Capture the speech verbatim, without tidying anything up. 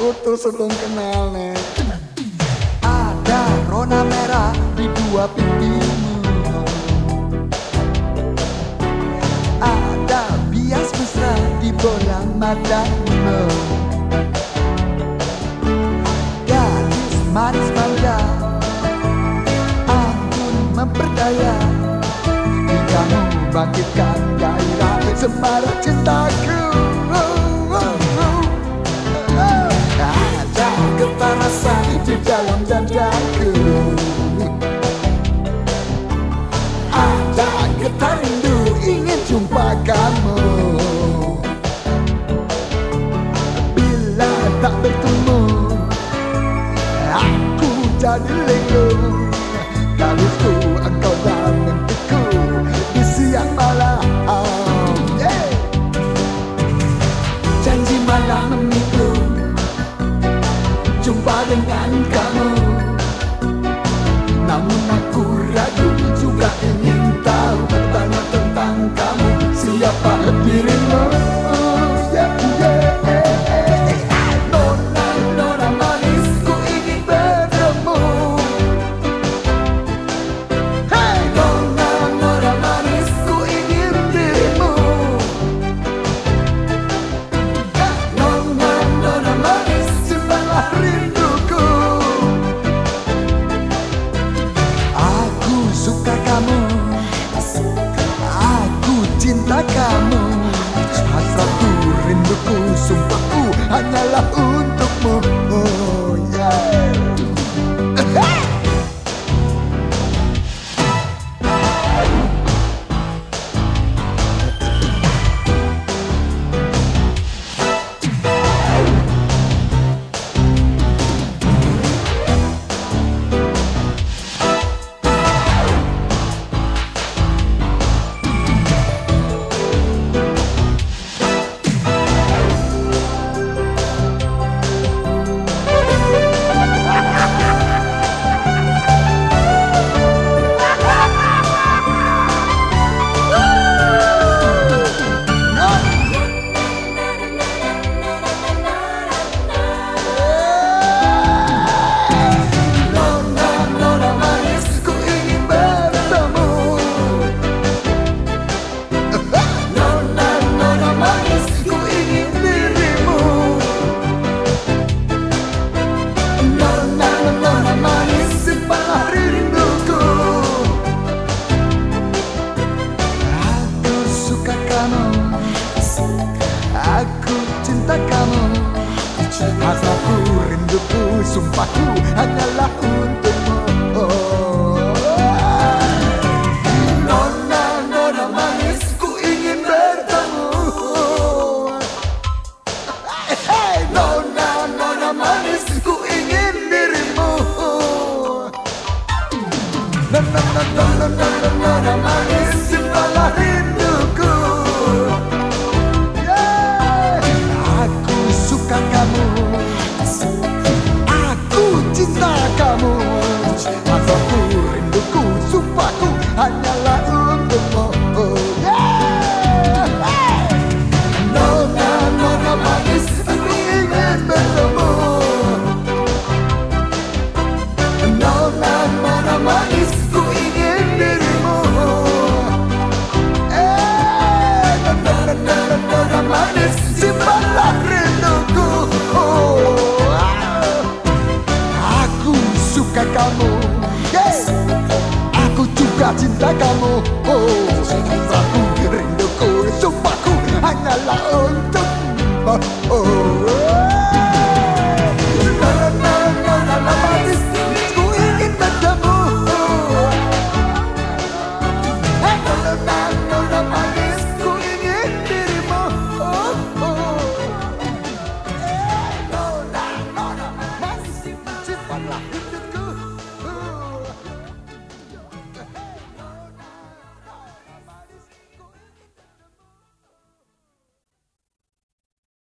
tuh sebelum kenal nih. Ada rona merah di dua pipimu, ada bias mesra di bola matamu. Gadis manis manja, anggun memperdaya, hinggamu bangkitkan gairah semarak cintaku. Ada kepanasan di dalam dadaku, ada getar rindu ingin jumpa kamu. Bila tak bertemu, aku jadi linglung. Galuhku engkau dan mimpiku di siang malam. Yeah. Janji malam minggu jumpa dengan kamu, namun aku ragu juga ingin tahu tanya tentang kamu. Siapa dirimu? Yeah, yeah, yeah. Nona, nona manis, ku ingin bertemu. Hey, nona, nona manis, ku ingin dirimu. Nona, nona manis, simpanlah rinduku. Aku suka kamu, aku cinta kamu. Hasratku, rinduku, sumpahku hanyalah untukmu. Oh yeah. Aku cinta kamu, hasratku, rinduku, sumpahku hanyalah untukmu. Oh. Nona, nona manis, ku ingin bertemu. Hey, nona, nona manis, ku ingin dirimu. Nona, nona, nona, nona, nona manis.